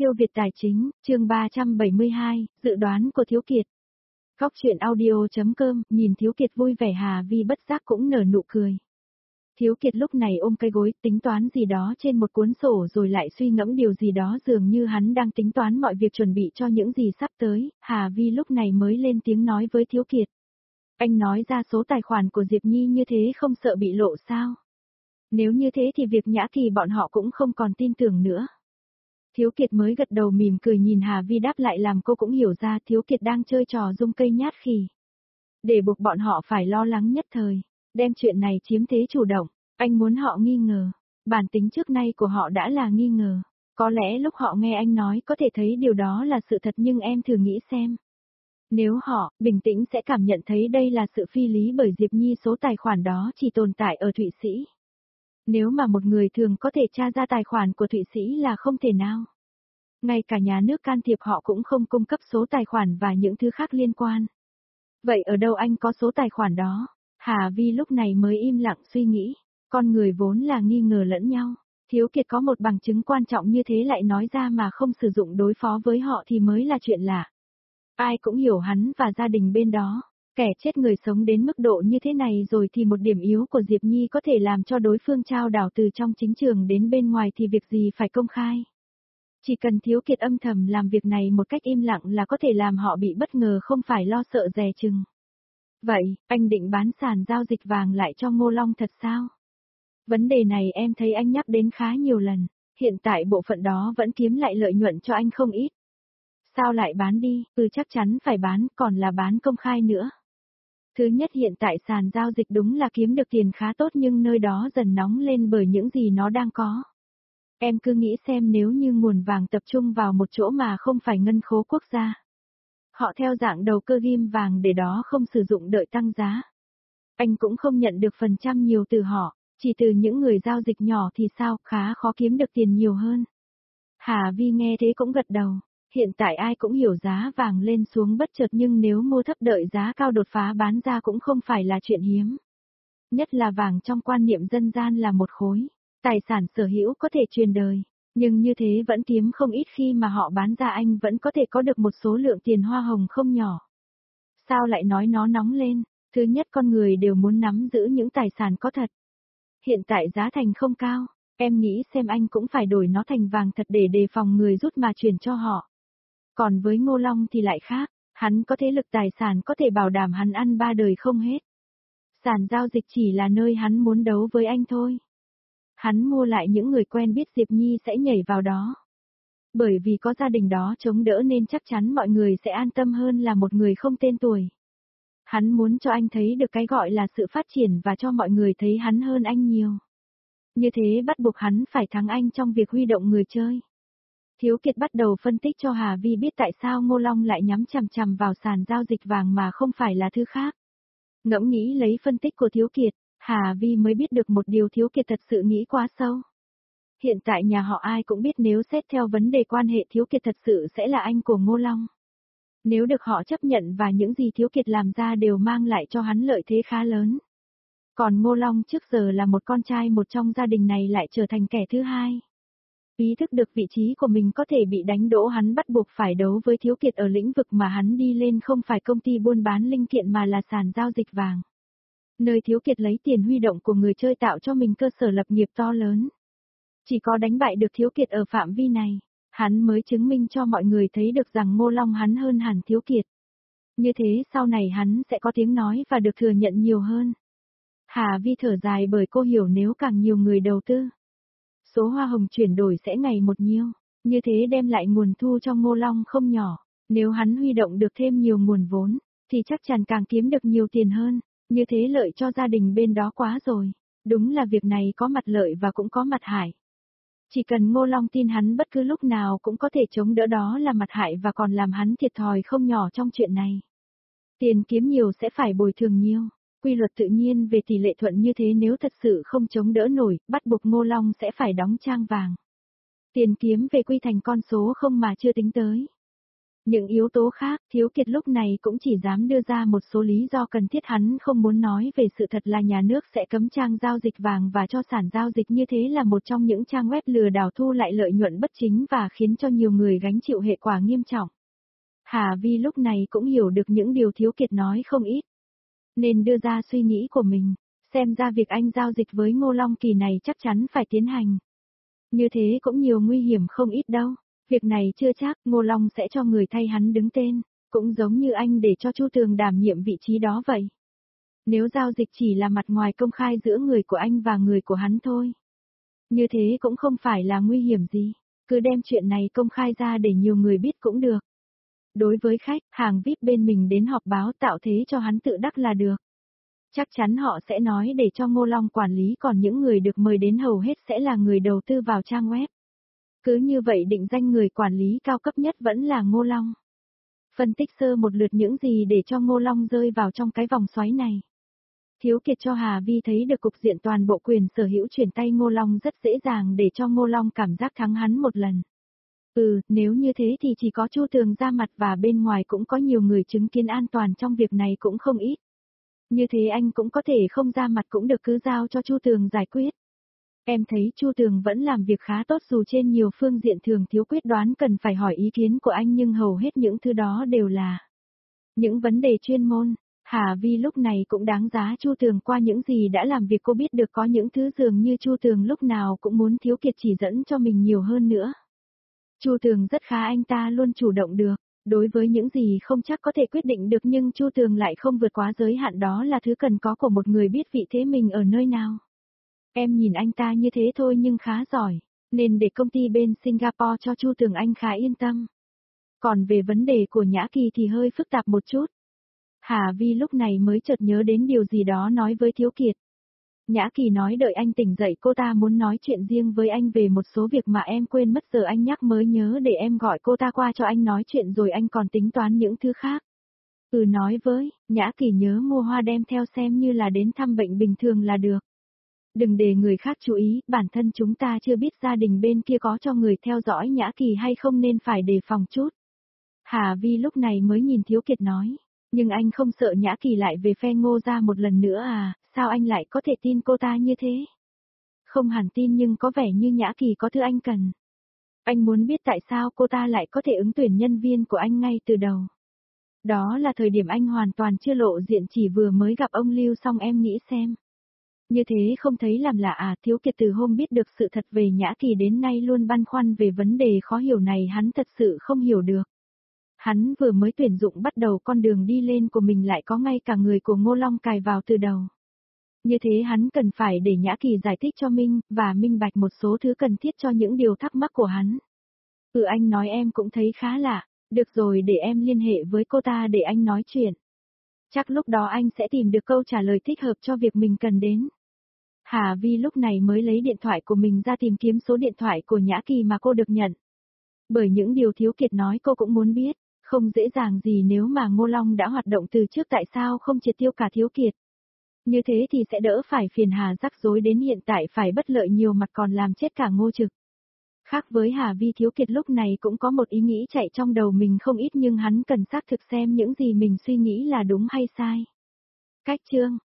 Siêu Việt Tài Chính, chương 372, dự đoán của Thiếu Kiệt. Góc truyện audio.com, nhìn Thiếu Kiệt vui vẻ Hà Vi bất giác cũng nở nụ cười. Thiếu Kiệt lúc này ôm cây gối, tính toán gì đó trên một cuốn sổ rồi lại suy ngẫm điều gì đó dường như hắn đang tính toán mọi việc chuẩn bị cho những gì sắp tới, Hà Vi lúc này mới lên tiếng nói với Thiếu Kiệt. Anh nói ra số tài khoản của Diệp Nhi như thế không sợ bị lộ sao? Nếu như thế thì việc Nhã Kỳ bọn họ cũng không còn tin tưởng nữa. Thiếu Kiệt mới gật đầu mỉm cười nhìn Hà Vi đáp lại làm cô cũng hiểu ra Thiếu Kiệt đang chơi trò dung cây nhát khỉ. Để buộc bọn họ phải lo lắng nhất thời, đem chuyện này chiếm thế chủ động, anh muốn họ nghi ngờ. Bản tính trước nay của họ đã là nghi ngờ. Có lẽ lúc họ nghe anh nói có thể thấy điều đó là sự thật nhưng em thử nghĩ xem. Nếu họ, bình tĩnh sẽ cảm nhận thấy đây là sự phi lý bởi Diệp Nhi số tài khoản đó chỉ tồn tại ở Thụy Sĩ. Nếu mà một người thường có thể tra ra tài khoản của Thụy Sĩ là không thể nào. Ngay cả nhà nước can thiệp họ cũng không cung cấp số tài khoản và những thứ khác liên quan. Vậy ở đâu anh có số tài khoản đó? Hà Vi lúc này mới im lặng suy nghĩ. Con người vốn là nghi ngờ lẫn nhau. Thiếu Kiệt có một bằng chứng quan trọng như thế lại nói ra mà không sử dụng đối phó với họ thì mới là chuyện lạ. Ai cũng hiểu hắn và gia đình bên đó. Kẻ chết người sống đến mức độ như thế này rồi thì một điểm yếu của Diệp Nhi có thể làm cho đối phương trao đảo từ trong chính trường đến bên ngoài thì việc gì phải công khai. Chỉ cần Thiếu Kiệt âm thầm làm việc này một cách im lặng là có thể làm họ bị bất ngờ không phải lo sợ dè chừng. Vậy, anh định bán sàn giao dịch vàng lại cho Ngô Long thật sao? Vấn đề này em thấy anh nhắc đến khá nhiều lần, hiện tại bộ phận đó vẫn kiếm lại lợi nhuận cho anh không ít. Sao lại bán đi? Chắc chắn phải bán, còn là bán công khai nữa. Thứ nhất hiện tại sàn giao dịch đúng là kiếm được tiền khá tốt nhưng nơi đó dần nóng lên bởi những gì nó đang có. Em cứ nghĩ xem nếu như nguồn vàng tập trung vào một chỗ mà không phải ngân khố quốc gia. Họ theo dạng đầu cơ ghim vàng để đó không sử dụng đợi tăng giá. Anh cũng không nhận được phần trăm nhiều từ họ, chỉ từ những người giao dịch nhỏ thì sao, khá khó kiếm được tiền nhiều hơn. Hà Vi nghe thế cũng gật đầu. Hiện tại ai cũng hiểu giá vàng lên xuống bất chợt nhưng nếu mua thấp đợi giá cao đột phá bán ra cũng không phải là chuyện hiếm. Nhất là vàng trong quan niệm dân gian là một khối, tài sản sở hữu có thể truyền đời, nhưng như thế vẫn kiếm không ít khi mà họ bán ra anh vẫn có thể có được một số lượng tiền hoa hồng không nhỏ. Sao lại nói nó nóng lên? Thứ nhất con người đều muốn nắm giữ những tài sản có thật. Hiện tại giá thành không cao, em nghĩ xem anh cũng phải đổi nó thành vàng thật để đề phòng người rút mà chuyển cho họ. Còn với Ngô Long thì lại khác, hắn có thế lực tài sản có thể bảo đảm hắn ăn ba đời không hết. Sàn giao dịch chỉ là nơi hắn muốn đấu với anh thôi. Hắn mua lại những người quen biết Diệp Nhi sẽ nhảy vào đó. Bởi vì có gia đình đó chống đỡ nên chắc chắn mọi người sẽ an tâm hơn là một người không tên tuổi. Hắn muốn cho anh thấy được cái gọi là sự phát triển và cho mọi người thấy hắn hơn anh nhiều. Như thế bắt buộc hắn phải thắng anh trong việc huy động người chơi. Thiếu Kiệt bắt đầu phân tích cho Hà Vi biết tại sao Ngô Long lại nhắm chằm chằm vào sàn giao dịch vàng mà không phải là thứ khác. Ngẫm nghĩ lấy phân tích của Thiếu Kiệt, Hà Vi mới biết được một điều Thiếu Kiệt thật sự nghĩ quá sâu. Hiện tại nhà họ ai cũng biết nếu xét theo vấn đề quan hệ Thiếu Kiệt thật sự sẽ là anh của Ngô Long. Nếu được họ chấp nhận và những gì Thiếu Kiệt làm ra đều mang lại cho hắn lợi thế khá lớn. Còn Ngô Long trước giờ là một con trai một trong gia đình này lại trở thành kẻ thứ hai. Ý thức được vị trí của mình có thể bị đánh đổ hắn bắt buộc phải đấu với Thiếu Kiệt ở lĩnh vực mà hắn đi lên không phải công ty buôn bán linh kiện mà là sàn giao dịch vàng. Nơi Thiếu Kiệt lấy tiền huy động của người chơi tạo cho mình cơ sở lập nghiệp to lớn. Chỉ có đánh bại được Thiếu Kiệt ở phạm vi này, hắn mới chứng minh cho mọi người thấy được rằng Ngô Long hắn hơn hẳn Thiếu Kiệt. Như thế sau này hắn sẽ có tiếng nói và được thừa nhận nhiều hơn. Hà Vi thở dài bởi cô hiểu nếu càng nhiều người đầu tư, số hoa hồng chuyển đổi sẽ ngày một nhiều, như thế đem lại nguồn thu cho Ngô Long không nhỏ, nếu hắn huy động được thêm nhiều nguồn vốn, thì chắc chắn càng kiếm được nhiều tiền hơn, như thế lợi cho gia đình bên đó quá rồi, đúng là việc này có mặt lợi và cũng có mặt hại. Chỉ cần Ngô Long tin hắn bất cứ lúc nào cũng có thể chống đỡ đó là mặt hại và còn làm hắn thiệt thòi không nhỏ trong chuyện này. Tiền kiếm nhiều sẽ phải bồi thường nhiều. Quy luật tự nhiên về tỷ lệ thuận như thế nếu thật sự không chống đỡ nổi, bắt buộc Ngô Long sẽ phải đóng trang vàng. Tiền kiếm về quy thành con số không mà chưa tính tới. Những yếu tố khác, Thiếu Kiệt lúc này cũng chỉ dám đưa ra một số lý do cần thiết, hắn không muốn nói về sự thật là nhà nước sẽ cấm trang giao dịch vàng và cho sản giao dịch như thế là một trong những trang web lừa đảo thu lại lợi nhuận bất chính và khiến cho nhiều người gánh chịu hệ quả nghiêm trọng. Hà Vi lúc này cũng hiểu được những điều Thiếu Kiệt nói không ít, nên đưa ra suy nghĩ của mình, xem ra việc anh giao dịch với Ngô Long Kỳ này chắc chắn phải tiến hành. Như thế cũng nhiều nguy hiểm không ít đâu. Việc này chưa chắc Ngô Long sẽ cho người thay hắn đứng tên, cũng giống như anh để cho Chu Tường đảm nhiệm vị trí đó vậy. Nếu giao dịch chỉ là mặt ngoài công khai giữa người của anh và người của hắn thôi, như thế cũng không phải là nguy hiểm gì, cứ đem chuyện này công khai ra để nhiều người biết cũng được. Đối với khách, hàng VIP bên mình đến họp báo tạo thế cho hắn tự đắc là được. Chắc chắn họ sẽ nói để cho Ngô Long quản lý, còn những người được mời đến hầu hết sẽ là người đầu tư vào trang web. Cứ như vậy định danh người quản lý cao cấp nhất vẫn là Ngô Long. Phân tích sơ một lượt những gì để cho Ngô Long rơi vào trong cái vòng xoáy này. Thiếu Kiệt cho Hà Vi thấy được cục diện toàn bộ quyền sở hữu chuyển tay Ngô Long rất dễ dàng để cho Ngô Long cảm giác thắng hắn một lần. Nếu như thế thì chỉ có Chu Tường ra mặt và bên ngoài cũng có nhiều người chứng kiến an toàn trong việc này cũng không ít. Như thế anh cũng có thể không ra mặt cũng được, cứ giao cho Chu Tường giải quyết. Em thấy Chu Tường vẫn làm việc khá tốt dù trên nhiều phương diện thường thiếu quyết đoán, cần phải hỏi ý kiến của anh, nhưng hầu hết những thứ đó đều là những vấn đề chuyên môn. Hà Vi lúc này cũng đáng giá Chu Tường, qua những gì đã làm việc cô biết được có những thứ dường như Chu Tường lúc nào cũng muốn Thiếu Kiệt chỉ dẫn cho mình nhiều hơn nữa. Chu Tường rất khá, anh ta luôn chủ động được. Đối với những gì không chắc có thể quyết định được, nhưng Chu Tường lại không vượt quá giới hạn, đó là thứ cần có của một người biết vị thế mình ở nơi nào. Em nhìn anh ta như thế thôi nhưng khá giỏi, nên để công ty bên Singapore cho Chu Tường anh khá yên tâm. Còn về vấn đề của Nhã Kỳ thì hơi phức tạp một chút. Hà Vi lúc này mới chợt nhớ đến điều gì đó nói với Thiếu Kiệt. Nhã Kỳ nói đợi anh tỉnh dậy cô ta muốn nói chuyện riêng với anh về một số việc mà em quên mất, giờ anh nhắc mới nhớ để em gọi cô ta qua cho anh nói chuyện rồi anh còn tính toán những thứ khác. Nói với, Nhã Kỳ nhớ mua hoa đem theo xem như là đến thăm bệnh bình thường là được. Đừng để người khác chú ý, bản thân chúng ta chưa biết gia đình bên kia có cho người theo dõi Nhã Kỳ hay không nên phải đề phòng chút. Hà Vi lúc này mới nhìn Thiếu Kiệt nói, nhưng anh không sợ Nhã Kỳ lại về phe Ngô ra một lần nữa à, sao anh lại có thể tin cô ta như thế? Không hẳn tin, nhưng có vẻ như Nhã Kỳ có thứ anh cần. Anh muốn biết tại sao cô ta lại có thể ứng tuyển nhân viên của anh ngay từ đầu. Đó là thời điểm anh hoàn toàn chưa lộ diện, chỉ vừa mới gặp ông Lưu xong, em nghĩ xem. Như thế không thấy làm lạ à? Thiếu Kiệt từ hôm biết được sự thật về Nhã Kỳ đến nay luôn băn khoăn về vấn đề khó hiểu này, hắn thật sự không hiểu được. Hắn vừa mới tuyển dụng bắt đầu con đường đi lên của mình lại có ngay cả người của Ngô Long cài vào từ đầu. Như thế hắn cần phải để Nhã Kỳ giải thích cho và minh bạch một số thứ cần thiết cho những điều thắc mắc của hắn. Anh nói em cũng thấy khá lạ, được rồi để em liên hệ với cô ta để anh nói chuyện. Chắc lúc đó anh sẽ tìm được câu trả lời thích hợp cho việc mình cần đến. Hà Vi lúc này mới lấy điện thoại của mình ra tìm kiếm số điện thoại của Nhã Kỳ mà cô được nhận. Bởi những điều Thiếu Kiệt nói cô cũng muốn biết, không dễ dàng gì nếu mà Ngô Long đã hoạt động từ trước tại sao không triệt tiêu cả Thiếu Kiệt. Như thế thì sẽ đỡ phải phiền hà rắc rối đến hiện tại phải bất lợi nhiều mặt còn làm chết cả Ngô Trực. Khác với Hà Vi, Thiếu Kiệt lúc này cũng có một ý nghĩ chạy trong đầu mình không ít, nhưng hắn cần xác thực xem những gì mình suy nghĩ là đúng hay sai. Cách chương